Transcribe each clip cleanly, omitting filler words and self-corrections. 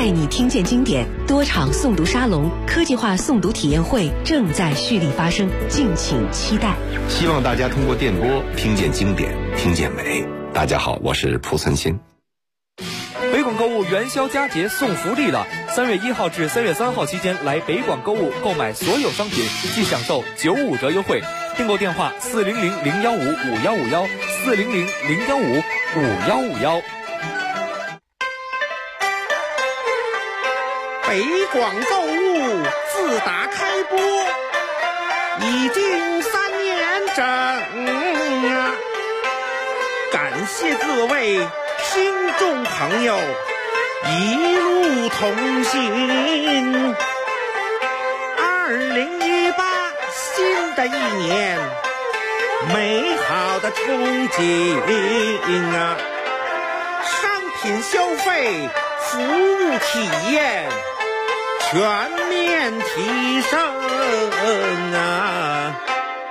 带你听见经典，多场诵读沙龙、科技化诵读体验会正在蓄力发生，敬请期待。 希望大家通过电波听见经典，听见美。大家好，我是蒲存昕。 北广购物元宵佳节送福利了！3月1号至3月3号期间来北广购物购买所有商品，即享受95折优惠。订购电话400-015-5151，400-015-5151。 北广购物自打开播已经3年整啊！感谢各位听众朋友一路同行。2018新的一年，美好的憧憬啊！商品消费、服务体验全面提升啊！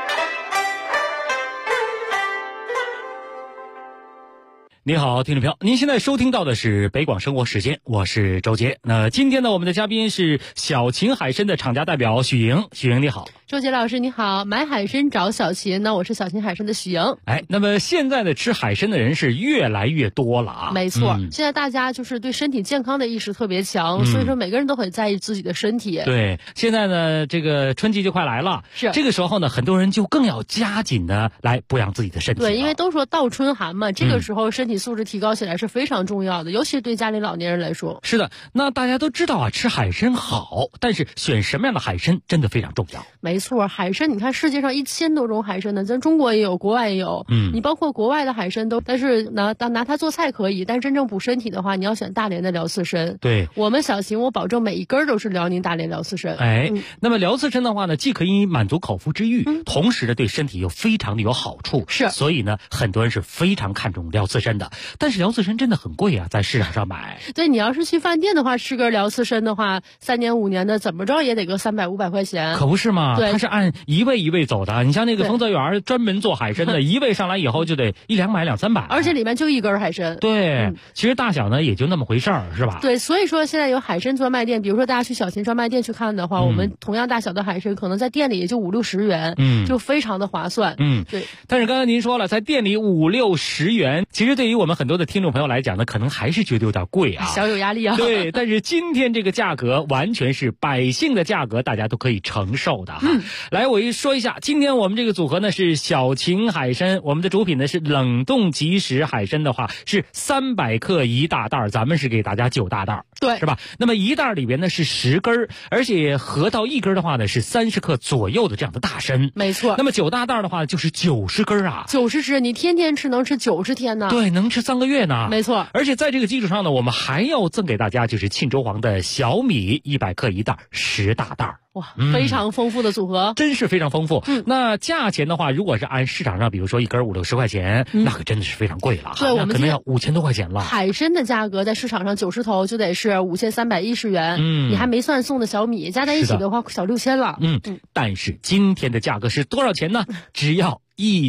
你好，听众朋友，您现在收听到的是北广生活时间，我是周杰。那今天呢，我们的嘉宾是小秦海参的厂家代表许莹。许莹你好。 周杰老师你好，买海参找小秦，那我是小秦海参的许莹。 那么现在的吃海参的人是越来越多了啊。 没错，现在大家就是对身体健康的意识特别强，所以说每个人都很在意自己的身体。 对，现在呢，这个春季就快来了， 是这个时候呢，很多人就更要加紧的来补养自己的身体。 对，因为都说倒春寒嘛，这个时候身体素质提高起来是非常重要的，尤其是对家里老年人来说。 是的，那大家都知道啊，吃海参好，但是选什么样的海参真的非常重要。 没错，海参你看世界上1000多种海参呢，咱中国也有，国外也有。你包括国外的海参都，但是拿它做菜可以，但是真正补身体的话，你要选大连的辽刺参。 对， 我们小秦我保证每一根都是辽宁大连辽刺参。 那么辽刺参的话呢，既可以满足口腹之欲，同时呢对身体又非常的有好处。 是， 所以呢很多人是非常看重辽刺参的。但是辽刺参真的很贵啊，在市场上买。 对，你要是去饭店的话，吃根辽刺参的话，3年5年的怎么着也得个300、500块钱。 可不是嘛？ 对， 它是按一位一位走的。你像那个丰泽园专门做海参的，一位上来以后就得100-200、200-300， 而且里面就一根海参。 对，其实大小呢也就那么回事儿，是吧？ 对，所以说现在有海参专卖店，比如说大家去小秦专卖店去看的话，我们同样大小的海参可能在店里也就50-60元，就非常的划算。对。 但是刚才您说了，在店里50-60元，其实对于我们很多的听众朋友来讲呢，可能还是觉得有点贵啊， 小有压力啊。 对，但是今天这个价格完全是百姓的价格，大家都可以承受的哈。来，我说一下，今天我们这个组合呢是小秦海参，我们的主品呢是冷冻即食海参的话是300克一大袋，咱们是给大家9大袋， 对， 是吧？那么一袋里边呢是10根，而且合到1根的话呢是30克左右的这样的大参。 没错。 那么9大袋的话就是90根啊 ，90只，你天天吃能吃90天呢。 对，能吃3个月呢。 没错。 而且在这个基础上呢，我们还要赠给大家就是沁州黄的小米100克一袋，10大袋。 哇，非常丰富的组合， 真是非常丰富。那价钱的话，如果是按市场上，比如说一根50-60块钱，那可真的是非常贵了。 对，我们可能要5000多块钱了。 海参的价格在市场上90头就得是5310元，你还没算送的小米，加在一起的话小6000了。 但是今天的价格是多少钱呢？只要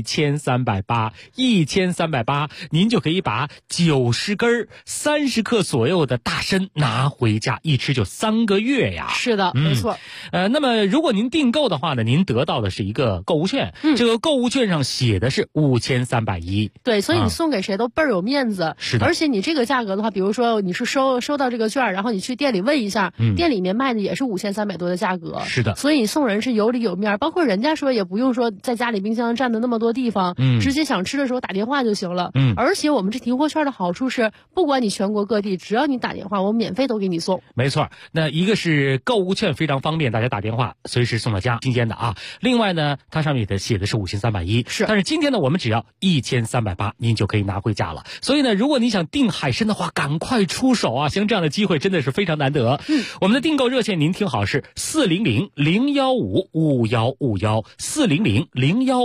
1380，1380，您就可以把90根30克左右的大参拿回家，一吃就3个月呀。 是的，没错。 那么如果您订购的话呢，您得到的是一个购物券，这个购物券上写的是5310。 对，所以你送给谁都倍儿有面子。 是的。 而且你这个价格的话，比如说你是收到这个券，然后你去店里问一下，店里面卖的也是5300多的价格。 是的。 所以你送人是有里有面，包括人家说也不用说在家里冰箱占的那么多地方，直接想吃的时候打电话就行了。而且我们这提货券的好处是，不管你全国各地，只要你打电话，我们免费都给你送。 没错，那一个是购物券非常方便，大家打电话随时送到家，新鲜的啊。另外呢，它上面写的是5310， 是。 但是今天呢，我们只要1380，您就可以拿回家了。所以呢，如果你想订海参的话，赶快出手啊！像这样的机会真的是非常难得。我们的订购热线您听好是400-015-5151，400-015-5151。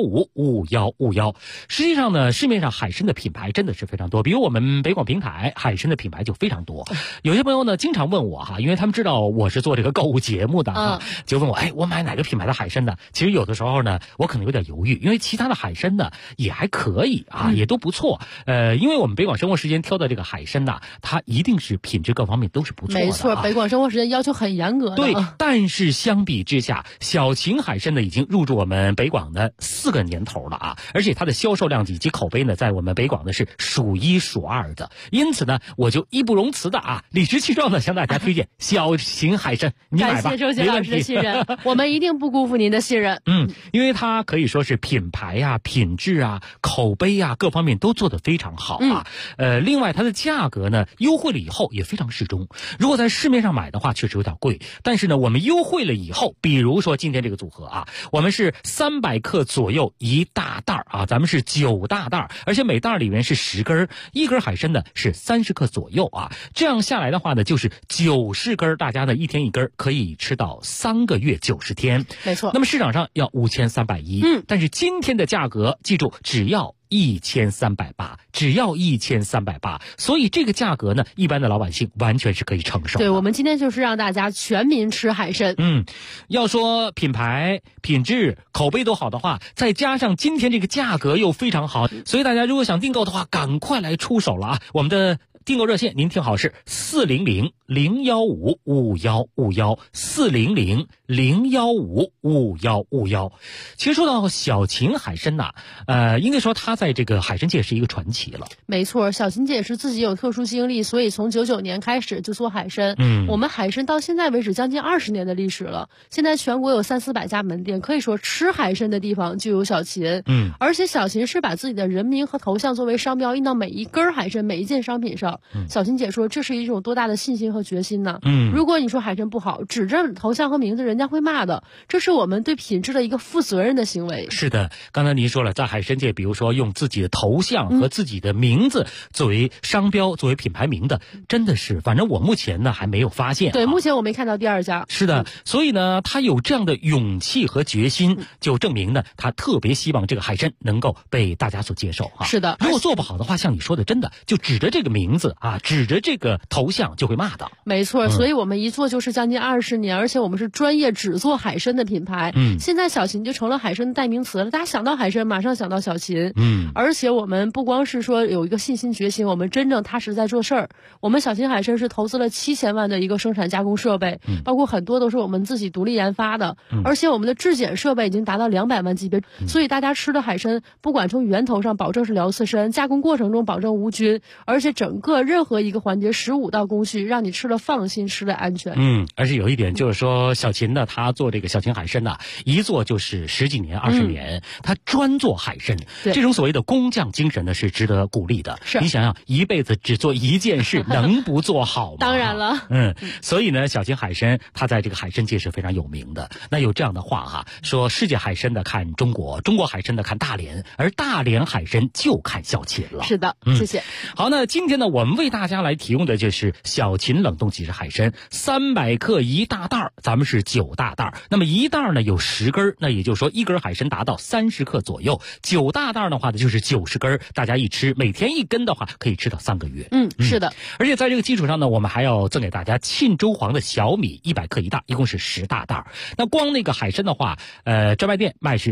5051。实际上呢，市面上海参的品牌真的是非常多，比如我们北广平台海参的品牌就非常多。有些朋友呢经常问我哈，因为他们知道我是做这个购物节目的就问我，我买哪个品牌的海参呢？其实有的时候呢，我可能有点犹豫，因为其他的海参呢也还可以也都不错。因为我们北广生活时间挑的这个海参呢，它一定是品质各方面都是不错的。 没错，北广生活时间要求很严格的。 对，但是相比之下，小秦海参呢已经入驻我们北广的4个年头了而且它的销售量以及口碑呢，在我们北广呢是数1数2的。因此呢，我就义不容辞的理直气壮的向大家推荐小秦海参，你买吧， 感谢周杰老师的信任，我们一定不辜负您的信任。 因为它可以说是品牌品质口碑各方面都做得非常好另外它的价格呢优惠了以后也非常适中。如果在市面上买的话确实有点贵，但是呢我们优惠了以后，比如说今天这个组合我们是300克左右1大袋咱们是9大袋，而且每袋里面是10根，一根海参呢是30克左右这样下来的话呢就是90根，大家呢一天一根，可以吃到3个月90天。 没错。 那么市场上要5310，但是今天的价格记住只要1380，只要1380，所以这个价格呢，一般的老百姓完全是可以承受的。 对，我们今天就是让大家全民吃海参。 要说品牌、品质、口碑都好的话，再加上今天这个价格又非常好，所以大家如果想订购的话，赶快来出手了我们的订购热线您听好是400-015-5151，400-015-5151。其实说到小秦海参应该说它在这个海参界是一个传奇了。 没错，小秦姐是自己有特殊经历，所以从99年开始就做海参。我们海参到现在为止将近20年的历史了，现在全国有300-400家门店，可以说吃海参的地方就有小秦。而且小秦是把自己的人名和头像作为商标印到每一根海参每一件商品上。小秦姐说这是一种多大的信心和决心呢？如果你说海参不好，指着头像和名字人家会骂的，这是我们对品质的一个负责任的行为。 是的，刚才您说了，在海参界比如说用自己的头像和自己的名字作为商标作为品牌名的，真的是反正我目前呢还没有发现。 对，目前我没看到第2家。 是的，所以呢他有这样的勇气和决心，就证明呢他特别希望这个海参能够被大家所接受是的， 如果做不好的话，像你说的真的就指着这个名字指着这个头像就会骂的。 没错，所以我们一做就是将近20年，而且我们是专业只做海参的品牌。现在小秦就成了海参的代名词了，大家想到海参马上想到小秦。而且我们不光是说有一个信心决心，我们真正踏实在做事儿。我们小秦海参是投资了7000万的一个生产加工设备，包括很多都是我们自己独立研发的，而且我们的质检设备已经达到200万级别，所以大家吃的海参不管从源头上保证是辽刺参，加工过程中保证无菌，而且整个任何一个环节15道工序，让你吃了放心，吃了安全。 而且有一点就是说，小秦呢，他做这个小秦海参一做就是10几年、20年，他专做海参，这种所谓的工匠精神呢，是值得鼓励的。 是， 你想想，一辈子只做一件事，能不做好吗？ 当然了。 所以呢，小秦海参他在这个海参界是非常有名的。那有这样的话说世界海参的看中国，中国海参的看大连，而大连海参就看小秦了。 是的，谢谢。 好，那今天呢，我们为大家来提供的就是小秦冷冻即食海参，300克1大袋，咱们是9大袋。那么1袋呢有10根，那也就是说1根海参达到30克左右，9大袋的话呢就是90根，大家一吃每天1根的话可以吃到3个月。 是的。 而且在这个基础上呢，我们还要赠给大家沁州黄的小米100克1袋，一共是10大袋。那光那个海参的话，专卖店卖是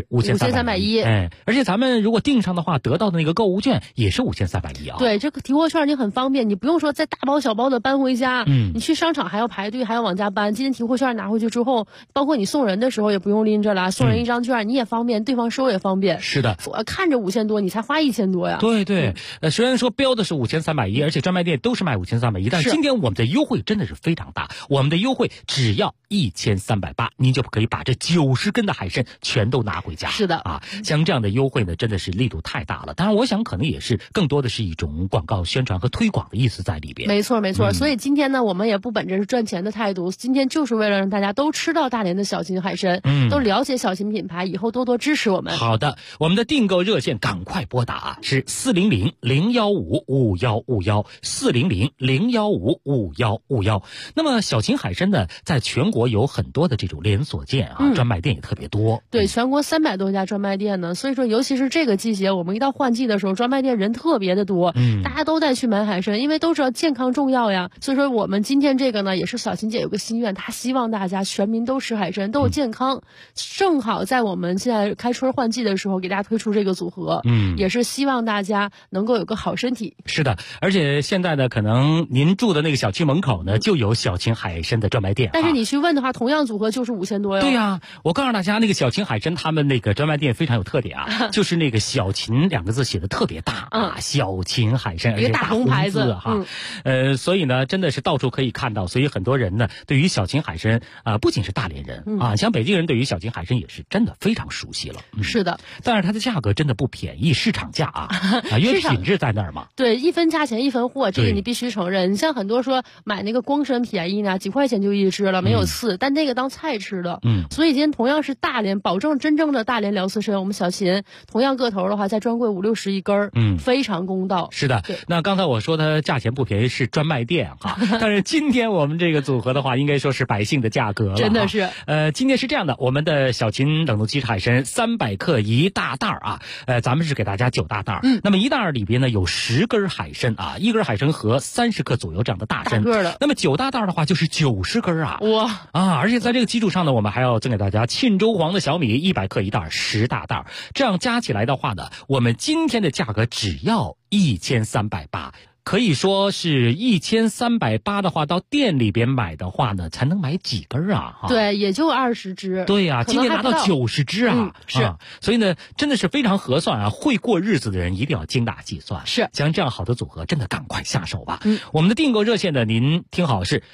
5310，而且咱们如果订上的话，得到的那个购物券也是5310 对，这个提货券你很方便，你不用说再大包小包的搬回家，你去商场还要排队，还要往家搬。今天提货券拿回去之后，包括你送人的时候也不用拎着了，送人一张券你也方便，对方收也方便。 是的， 我看着5000多，你才花1000多呀。 对，虽然说标的是5310，而且专卖店都是卖5310，但今天我们的优惠真的是非常大，我们的优惠只要1380，您就可以把这90根的海参全都拿回家。 是的像这样的优惠呢，真的是力度太大了。当然，我想可能也是更多的是一种广告宣传和推广的意思在里边。 没错，所以今天呢。 呢，我们也不本着是赚钱的态度，今天就是为了让大家都吃到大连的小秦海参，都了解小秦品牌，以后多多支持我们。 好的，我们的订购热线赶快拨打是400-015-5151，400-015-5151。那么小秦海参呢，在全国有很多的这种连锁店专卖店也特别多。 对，全国300多家专卖店呢，所以说尤其是这个季节，我们一到换季的时候，专卖店人特别的多，大家都在去买海参，因为都知道健康重要呀。所以说我们今天这个呢，也是小秦姐有个心愿，她希望大家全民都吃海参，都有健康。正好在我们现在开春换季的时候，给大家推出这个组合，也是希望大家能够有个好身体。 是的，而且现在呢，可能您住的那个小区门口呢，就有小秦海参的专卖店。 但是你去问的话，同样组合就是5000多哟。 对呀，我告诉大家，那个小秦海参他们那个专卖店非常有特点啊，就是那个小秦2个字写的特别大小秦海参，而且大红牌子哈。所以呢，真的是到处可以看到，所以很多人呢，对于小秦海参不仅是大连人像北京人对于小秦海参也是真的非常熟悉了。 是的， 但是它的价格真的不便宜，市场价因为品质在那儿嘛。 对，一分价钱一分货，这个你必须承认。你像很多说买那个光参便宜呢，几块钱就一只了，没有刺，但那个当菜吃的。所以今天同样是大连，保证真正的大连辽刺参，我们小秦同样个头的话，在专柜50-60一根非常公道。 是的，那刚才我说它价钱不便宜是专卖店但是今天我们这个组合的话，应该说是百姓的价格了。 真的是。 今天是这样的，我们的小秦冷冻鸡翅海参300克一大袋咱们是给大家9大袋。那么一袋里边呢有10根海参一根海参和30克左右这样的大参。那么9大袋的话就是90根哇而且在这个基础上呢，我们还要赠给大家沁州黄的小米100克一袋，10大袋，这样加起来的话呢，我们今天的价格只要1380。可以说是1380的话，到店里边买的话呢，才能买几根对，也就20只。 对呀，今天拿到90只是。 所以呢，真的是非常合算会过日子的人一定要精打细算。 是， 像这样好的组合，真的赶快下手吧。我们的订购热线呢，您听好是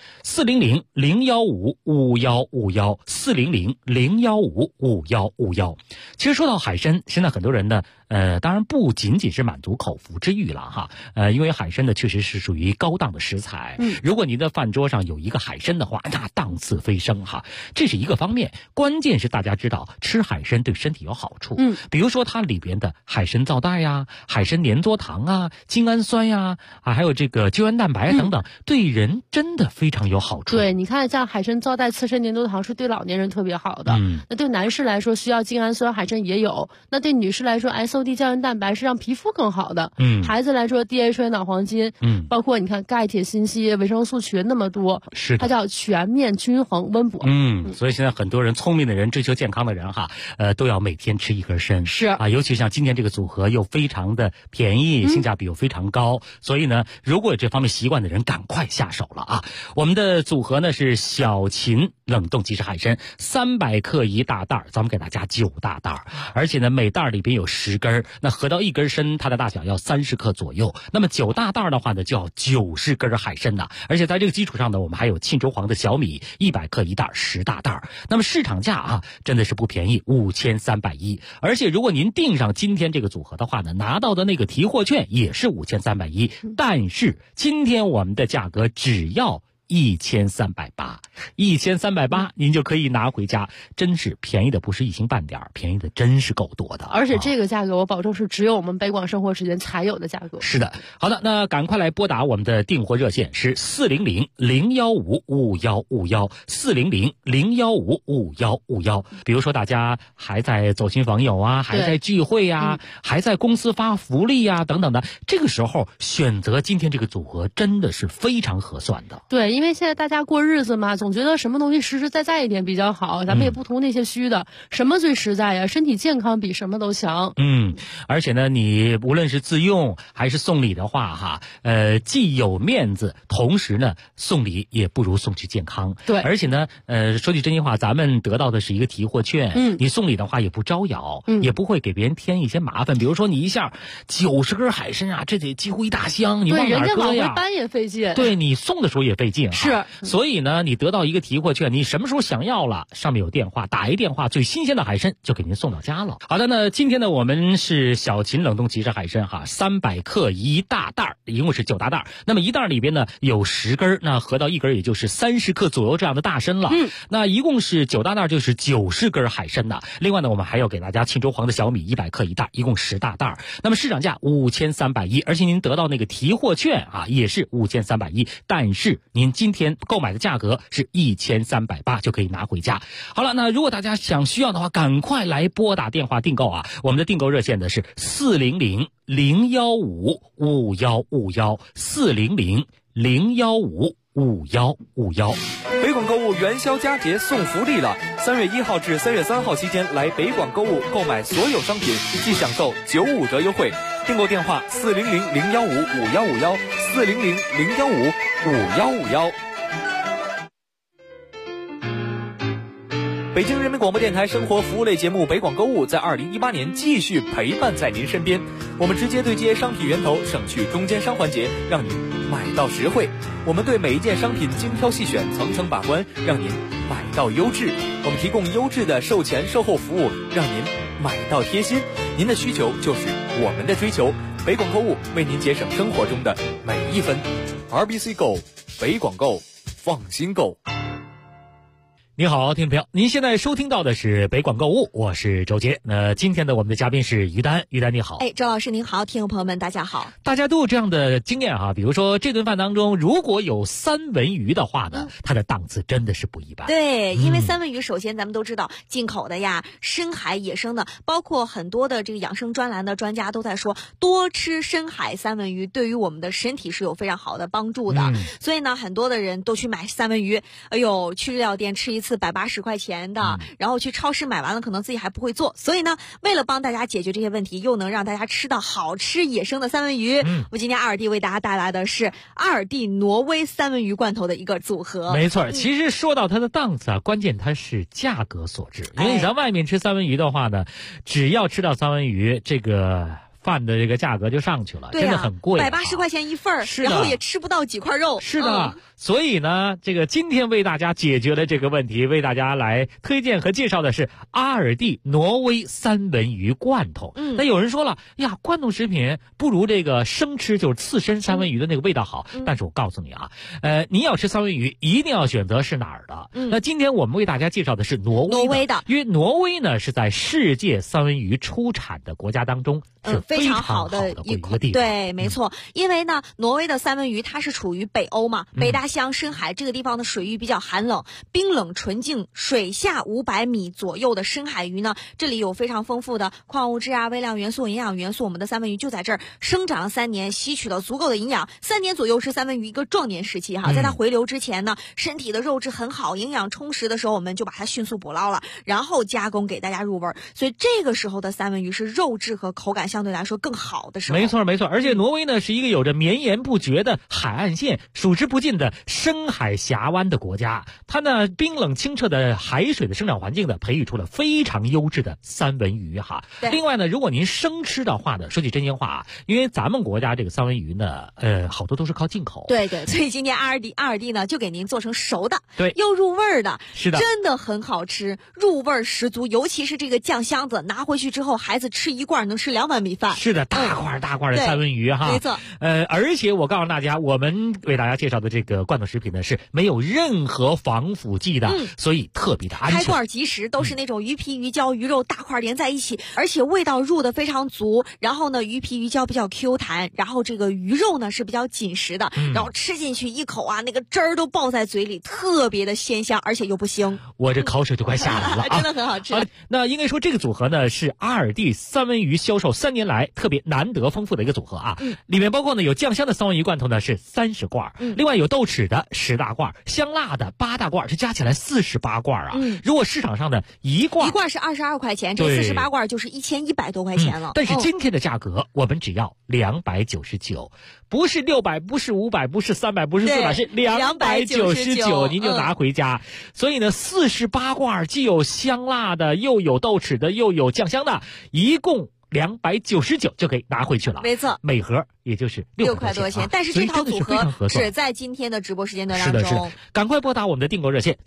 400-015-5151，400-015-5151。其实说到海参，现在很多人呢，当然不仅仅是满足口腹之欲了因为海参呢确实是属于高档的食材。如果您的饭桌上有一个海参的话，那档次飞升这是一个方面。关键是大家知道吃海参对身体有好处。比如说它里边的海参皂带海参粘多糖精氨酸还有这个胶原蛋白等等，对人真的非常有好处。 对，你看像海参皂带、刺参粘多糖是对老年人特别好的。那对男士来说需要精氨酸，海参也有。那对女士来说 SOD 胶原蛋白是让皮肤更好的。孩子来说 DHA 脑黄金，包括你看钙铁锌硒维生素群那么多， 是它叫全面均衡温补。 所以现在很多人聪明的人追求健康的人都要每天吃一根参。 是尤其像今天这个组合又非常的便宜，性价比又非常高，所以呢，如果有这方面习惯的人赶快下手了我们的组合呢是小秦冷冻鸡翅海参300克一大袋，咱们给大家9大袋，而且呢每袋里边有10根，那合到一根参它的大小要30克左右，那么9大袋的话呢就要90根海参而且在这个基础上呢，我们还有沁州黄的小米100克一袋，10大袋，那么市场价真的是不便宜，5310。而且如果您订上今天这个组合的话呢，拿到的那个提货券也是5310，但是今天我们的价格只要1380，1380您就可以拿回家，真是便宜的不是一星半点，便宜的真是够多的。 而且这个价格我保证是只有我们北广生活时间才有的价格。 是的，好的，那赶快来拨打我们的订货热线是400-015-5151，400-015-5151。比如说大家还在走亲访友还在聚会还在公司发福利等等的，这个时候选择今天这个组合真的是非常合算的。 对，因为现在大家过日子嘛，总觉得什么东西实实在在一点比较好，咱们也不图那些虚的，什么最实在呀？身体健康比什么都强。 而且呢，你无论是自用还是送礼的话既有面子，同时呢送礼也不如送去健康。 对， 而且呢说句真心话，咱们得到的是一个提货券，你送礼的话也不招摇，也不会给别人添一些麻烦。比如说你一下90根海参这得几乎一大箱，你往哪搁呀？ 对，人家往回搬也费劲。 对，你送的时候也费劲。 是， 所以呢，你得到到一个提货券，你什么时候想要了，上面有电话，打一电话，最新鲜的海参就给您送到家了。好的，那今天呢，我们是小秦冷冻即食海参哈，300克一大袋，一共是9大袋。那么一袋里边呢有10根，那合到一根也就是30克左右这样的大参了。那一共是9大袋，就是90根海参的。另外呢，我们还要给大家庆州黄的小米100克一袋，一共10大袋。那么市场价5310，而且您得到那个提货券啊，也是5310，但是您今天购买的价格是1380，就可以拿回家。好了，那如果大家需要的话，赶快来拨打电话订购啊！我们的订购热线呢是400-015-5151，400-015-5151。 北广购物元宵佳节送福利了！3月1号至3月3号期间来北广购物购买所有商品，即享受95折优惠。订购电话400-015-5151，400-015-5151。北京人民广播电台生活服务类节目《北广购物》在2018年继续陪伴在您身边。我们直接对接商品源头，省去中间商环节，让您买到实惠。我们对每一件商品精挑细选，层层把关，让您买到优质。我们提供优质的售前售后服务，让您买到贴心。您的需求就是我们的追求。北广购物为您节省生活中的每一分。RBC Go， 北广购，放心购。 你好，听众朋友，您现在收听到的是北广购物，我是周杰。那今天的我们的嘉宾是于丹，于丹你好。 周老师您好，听众朋友们大家好。 大家都有这样的经验哈，比如说这顿饭当中如果有三文鱼的话呢，它的档次真的是不一般。 对，因为三文鱼首先咱们都知道，进口的呀，深海野生的，包括很多的这个养生专栏的专家都在说，多吃深海三文鱼对于我们的身体是有非常好的帮助的。所以呢，很多的人都去买三文鱼，哎呦，去日料店吃一次180块钱的，然后去超市买完了可能自己还不会做，所以呢，为了帮大家解决这些问题，又能让大家吃到好吃野生的三文鱼，我今天阿尔蒂为大家带来的是阿尔蒂挪威三文鱼罐头的一个组合。 没错，其实说到它的档次啊，关键它是价格所致。因为你在外面吃三文鱼的话呢，只要吃到三文鱼，这个饭的这个价格就上去了，真的很贵 ，180块钱一份，然后也吃不到几块肉。 是的，所以呢，这个今天为大家解决了这个问题，为大家来推荐和介绍的是阿尔蒂挪威三文鱼罐头。那有人说了呀，罐头食品不如这个生吃，就是刺身三文鱼的那个味道好。但是我告诉你啊，你要吃三文鱼，一定要选择是哪儿的。那今天我们为大家介绍的是挪威的，因为挪威呢是在世界三文鱼出产的国家当中是非常好的一个地方。 对，没错，因为呢，挪威的三文鱼它是处于北欧嘛，北大西洋深海这个地方的水域比较寒冷，冰冷纯净，水下500米左右的深海鱼呢，这里有非常丰富的矿物质啊、微量元素、营养元素。我们的三文鱼就在这儿生长3年，吸取了足够的营养，3年左右是三文鱼一个壮年时期哈。在它回流之前呢，身体的肉质很好，营养充实的时候，我们就把它迅速捕捞了，然后加工给大家入味。所以这个时候的三文鱼是肉质和口感相对来说更好的时候。 没错没错，而且挪威呢是一个有着绵延不绝的海岸线、数之不尽的深海峡湾的国家，它呢冰冷清澈的海水的生长环境呢，培育出了非常优质的三文鱼哈。另外呢，如果您生吃的话呢，说句真心话啊，因为咱们国家这个三文鱼呢，好多都是靠进口。 对对，所以今天阿尔蒂呢就给您做成熟的， 对， 又入味的， 是的， 真的很好吃，入味十足。尤其是这个酱箱子，拿回去之后，孩子吃一罐能吃2碗米饭。 是的，大块大块的三文鱼哈， 没错。 而且我告诉大家，我们为大家介绍的这个罐头食品呢是没有任何防腐剂的，所以特别的安全。 开罐即食，都是那种鱼皮、鱼胶、鱼肉大块连在一起，而且味道入的非常足。然后呢，鱼皮、鱼胶比较 Q 弹，然后这个鱼肉呢是比较紧实的，然后吃进去一口啊，那个汁儿都爆在嘴里，特别的鲜香，而且又不腥。 我这口水就快下来了啊！ 真的很好吃。 那应该说这个组合呢是阿尔蒂三文鱼销售3年来特别难得丰富的一个组合啊。里面包括呢有酱香的三文鱼罐头呢是30罐，另外有豆豉的10大罐，香辣的8大罐，这加起来48罐啊。如果市场上的一罐是22块钱，这48罐就是1100多块钱了。 但是今天的价格我们只要299，不是600，不是500，不是300，不是400，是299，您就拿回家。所以呢，48罐既有香辣的，又有豆豉的，又有酱香的，一共299就可以拿回去了。 没错， 每盒也就是 6块多钱。但是这套组合只在今天的直播时间段当中。 是的，赶快拨打我们的订购热线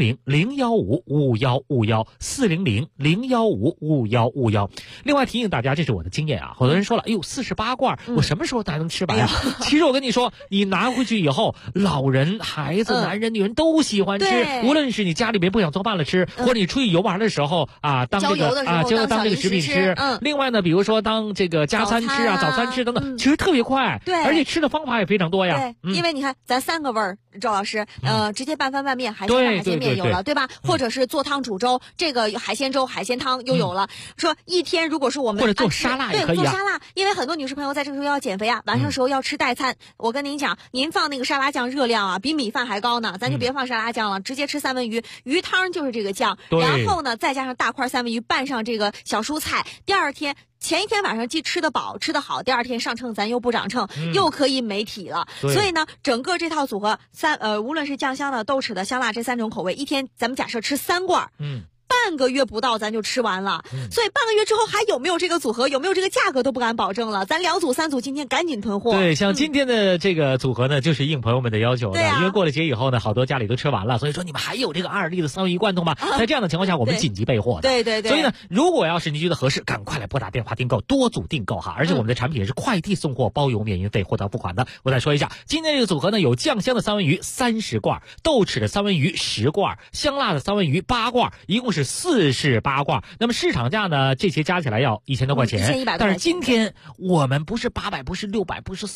400-015-5151，400-015-5151。另外提醒大家，这是我的经验啊，好多人说了，哎呦，48罐我什么时候才能吃完？其实我跟你说，你拿回去以后，老人、孩子、男人、女人都喜欢吃，无论是你家里边不想做饭了吃，或者你出去游玩的时候啊，当这个当这个食品吃。另外呢，比如说当这个加餐吃啊、早餐吃等等，其实特别快， 对， 而且吃的方法也非常多呀。 对，因为你看咱3个味儿，周老师，直接拌饭拌面，海鲜拌海鲜面有了，对吧？或者是做汤煮粥，这个海鲜粥、海鲜汤又有了。说一天如果是我们或者做沙拉也可以做沙拉，因为很多女士朋友在这个时候要减肥啊，晚上的时候要吃代餐。我跟您讲，您放那个沙拉酱热量啊，比米饭还高呢，咱就别放沙拉酱了，直接吃三文鱼，鱼汤就是这个酱，然后呢再加上大块三文鱼，拌上这个小蔬菜，前一天晚上既吃得饱吃得好，第二天上秤咱又不长秤，又可以美体了。所以呢，整个这套组合无论是酱香的、豆豉的、香辣这3种口味，一天咱们假设吃3罐，半个月不到咱就吃完了，所以半个月之后还有没有这个组合，有没有这个价格都不敢保证了。咱2组3组今天赶紧囤货。 对，像今天的这个组合呢，就是应朋友们的要求的，因为过了节以后呢，好多家里都吃完了，所以说你们还有这个2粒的三文鱼罐头吗？在这样的情况下，我们紧急备货的。 对。 所以呢，如果要是您觉得合适，赶快来拨打电话订购，多组订购哈。而且我们的产品也是快递送货，包邮免运费，货到付款的。我再说一下，今天这个组合呢，有酱香的三文鱼30罐，豆豉的三文鱼10罐，香辣的三文鱼8罐，一共是48罐。那么市场价呢，这些加起来要1000多块钱 ，1100多块钱。 但是今天我们不是800，不是600，不是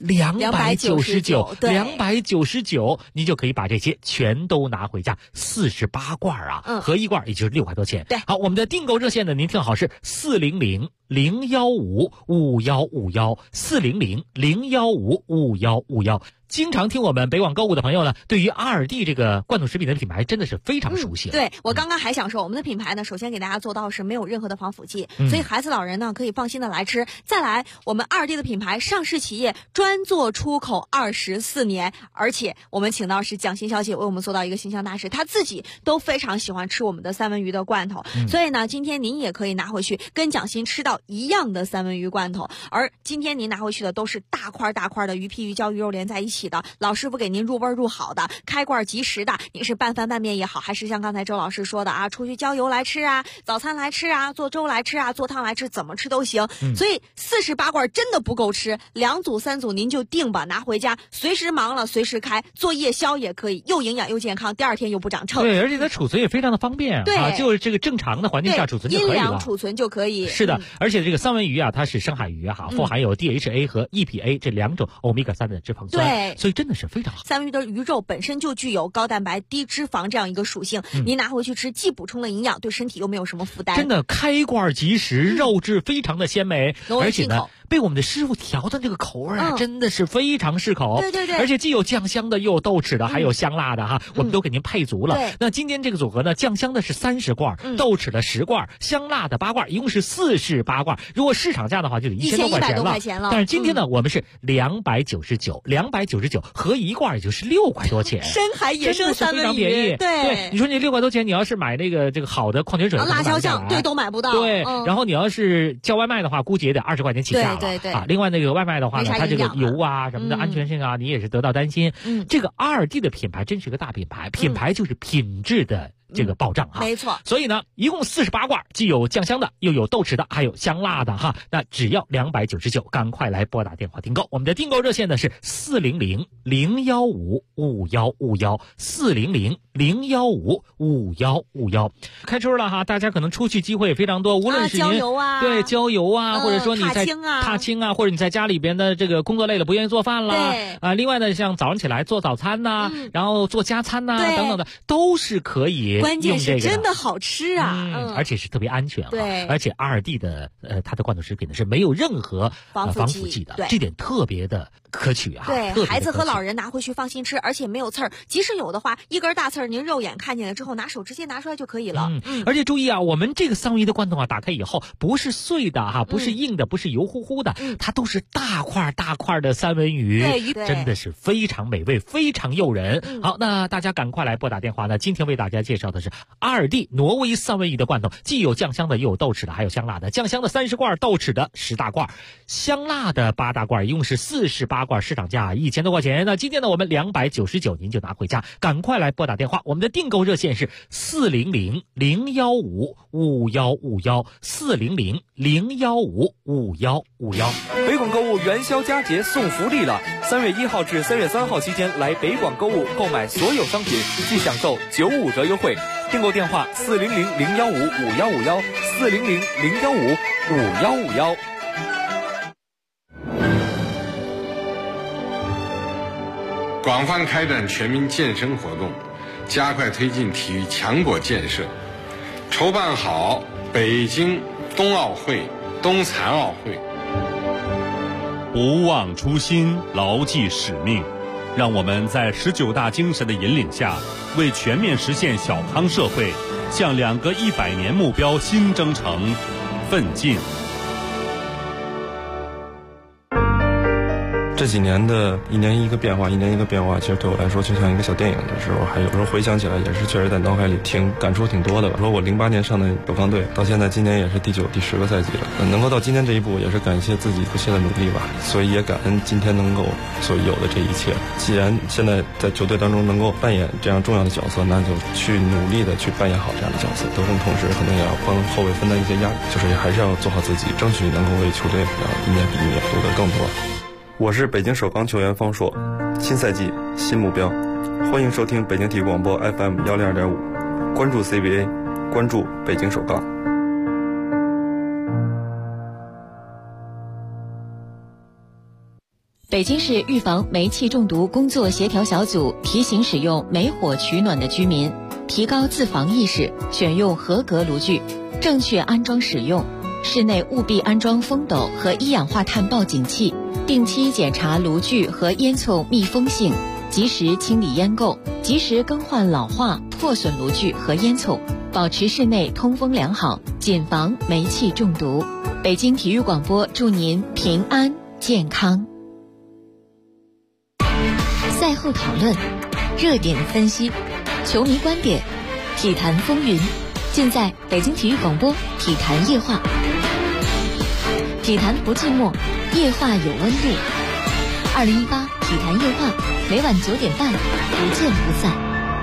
400，299，299，你就可以把这些全都拿回家，48罐啊，合一罐也就是6块多钱。 对， 好，我们的订购热线呢，您听好是400-015-5151，400-015-5151。经常听我们北广购物的朋友呢，对于2D 这个罐头食品的品牌真的是非常熟悉了。 对，我刚刚还想说，我们的品牌呢，首先给大家做到是没有任何的防腐剂，所以孩子老人呢可以放心的来吃。再来，我们2D 的品牌上市企业专做出口24年，而且我们请到是蒋欣小姐为我们做到一个形象大使，她自己都非常喜欢吃我们的三文鱼的罐头，所以呢，今天您也可以拿回去跟蒋欣吃到一样的三文鱼罐头。而今天您拿回去的都是大块大块的鱼皮、鱼胶、鱼肉连在一起的，老师傅给您入味入好的，开罐即食的。你是拌饭拌面也好，还是像刚才周老师说的啊，出去郊游来吃啊，早餐来吃啊，做粥来吃啊，做汤来吃，怎么吃都行。所以48罐真的不够吃，2组3组您就定吧，拿回家随时忙了随时开，做夜宵也可以，又营养又健康，第二天又不长秤。 对，而且它储存也非常的方便，对啊，就是这个正常的环境下储存就可以了， 阴凉储存就可以。 是的，而且这个三文鱼啊，它是深海鱼啊，富含有 DHA 和 EPA 这2种欧米伽3的脂肪酸， 对， 所以真的是非常好。 三文鱼的鱼肉本身就具有高蛋白、低脂肪这样一个属性，您拿回去吃，既补充了营养，对身体又没有什么负担。 真的开罐即食，肉质非常的鲜美，而且呢，被我们的师傅调的这个口味啊，真的是非常适口。 对， 而且既有酱香的，又有豆豉的，还有香辣的哈，我们都给您配足了。那今天这个组合呢，酱香的是30罐，豆豉的10罐，香辣的8罐，一共是48罐。如果市场价的话，就得1000多块钱了。但是今天呢，我们是299，299合一罐也就是6块多钱。 深海野生三文鱼， 对，你说你6块多钱，你要是买这个好的矿泉水、 辣椒酱，对，都买不到。 对，然后你要是叫外卖的话，估计也得20块钱起价了。 对啊，另外那个外卖的话呢，它这个油啊什么的安全性啊，你也是得到担心。这个2D 的品牌真是个大品牌，品牌就是品质的这个保障哈， 没错。 所以呢，一共48罐，既有酱香的，又有豆豉的，还有香辣的哈。那只要299，赶快来拨打电话订购。我们的订购热线呢是400-015-5151，400-015-5151。开春了哈，大家可能出去机会也非常多，无论是您对郊游啊，或者说你在踏青啊，或者你在家里边的这个工作累了不愿意做饭了，另外呢，像早上起来做早餐呐，然后做加餐呐等等的，都是可以。 关键是真的好吃啊， 而且是特别安全， 对， 而且2D 的它的罐头食品呢是没有任何防腐剂的，这点特别的可取啊。 对，孩子和老人拿回去放心吃，而且没有刺儿，即使有的话，一根大刺儿您肉眼看见了之后，拿手直接拿出来就可以了。 而且注意啊，我们这个三文鱼的罐头啊，打开以后不是碎的哈，不是硬的，不是油乎乎的，它都是大块大块的三文鱼，真的是非常美味，非常诱人。好，那大家赶快来拨打电话呢，今天为大家介绍绍的是阿尔蒂挪威三文鱼的罐头，既有酱香的，又有豆豉的，还有香辣的。酱香的30罐，豆豉的10大罐，香辣的8大罐，一共是48罐，市场价1000多块钱。那今天呢，我们299您就拿回家，赶快来拨打电话，我们的订购热线是400-015-5151，400-015-5151。 北广购物元宵佳节送福利了！3月1号至3月3号期间来北广购物购买所有商品，即享受95折优惠。订购电话400-015-5151，400-015-5151。 广泛开展全民健身活动，加快推进体育强国建设，筹办好北京冬奥会、冬残奥会。 不忘初心，牢记使命，让我们在19大精神的引领下，为全面实现小康社会，向2个100年目标新征程奋进。 这几年的一年一个变化，其实对我来说就像一个小电影的时候，还有时候回想起来也是确实在脑海里感触挺多的吧。说我08年上的首钢队，到现在今年也是第9、第10个赛季了，能够到今天这一步，也是感谢自己不懈的努力吧。所以也感恩今天能够所有的这一切。既然现在在球队当中能够扮演这样重要的角色，那就去努力的去扮演好这样的角色。得分同时可能也要帮后卫分担一些压力，就是还是要做好自己，争取能够为球队一年比一年夺得更多。我是北京首钢球员方硕，新赛季新目标，欢迎收听北京体育广播 FM 102.5，关注 CBA， 关注北京首钢。 北京市预防煤气中毒工作协调小组提醒使用煤火取暖的居民提高自防意识，选用合格炉具，正确安装使用。室内务必安装风斗和一氧化碳报警器，定期检查炉具和烟囱密封性，及时清理烟垢，及时更换老化破损炉具和烟囱，保持室内通风良好，谨防煤气中毒。北京体育广播祝您平安健康。赛后讨论，热点分析，球迷观点，体坛风云，尽在北京体育广播体坛夜话。体坛不寂寞，夜话有温度。2018体坛夜话，每晚9点半，不见不散。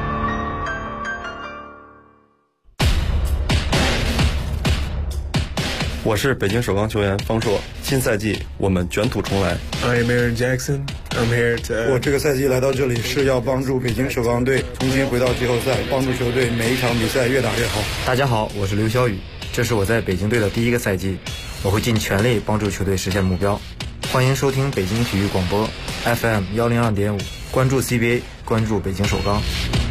我是北京首钢球员方硕，新赛季我们卷土重来。 I'm Aaron Jackson. I'm here to. 我这个赛季来到这里是要帮助北京首钢队重新回到季后赛，帮助球队每一场比赛越打越好。 大家好，我是刘晓宇，这是我在北京队的第一个赛季，我会尽全力帮助球队实现目标。欢迎收听北京体育广播 FM 102.5，关注 CBA， 关注北京首钢。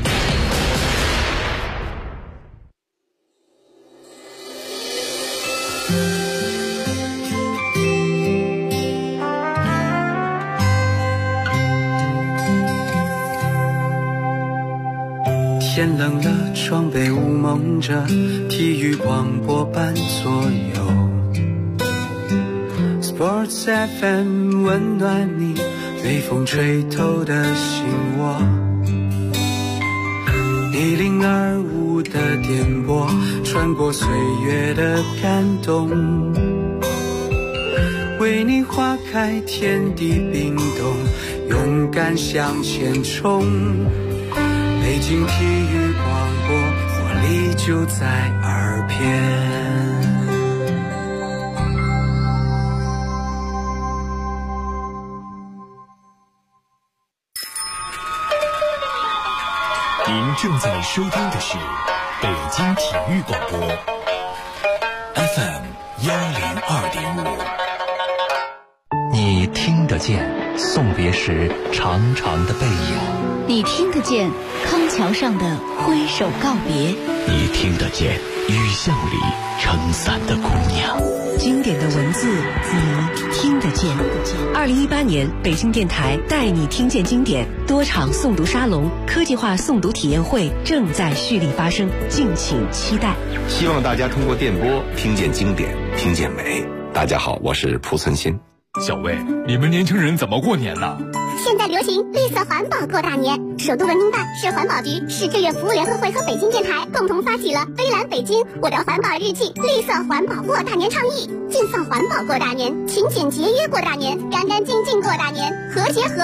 天冷了，窗被雾蒙着，体育广播伴左右。Sports FM 温暖你，被风吹透的心窝。1025的电波，穿过岁月的感动，为你划开天地冰冻，勇敢向前冲。北京体育广播，活力就在耳边。 您正在收听的是北京体育广播 FM 102.5。 你听得见送别时长长的背影， 你听得见康桥上的挥手告别， 你听得见雨巷里撑伞的姑娘。 经典的文字，你听得见。2018年北京电台带你听见经典多场诵读沙龙、科技化诵读体验会正在蓄力发生，敬请期待。 希望大家通过电波听见经典，听见美。大家好，我是蒲存昕。 小魏，你们年轻人怎么过年呢？ 现在流行绿色环保过大年，首都文明办、市环保局、市志愿服务联合会和北京电台共同发起了飞蓝北京我的环保日记绿色环保过大年倡议，尽放环保过大年，勤俭节约过大年，干干净净过大年，和谐和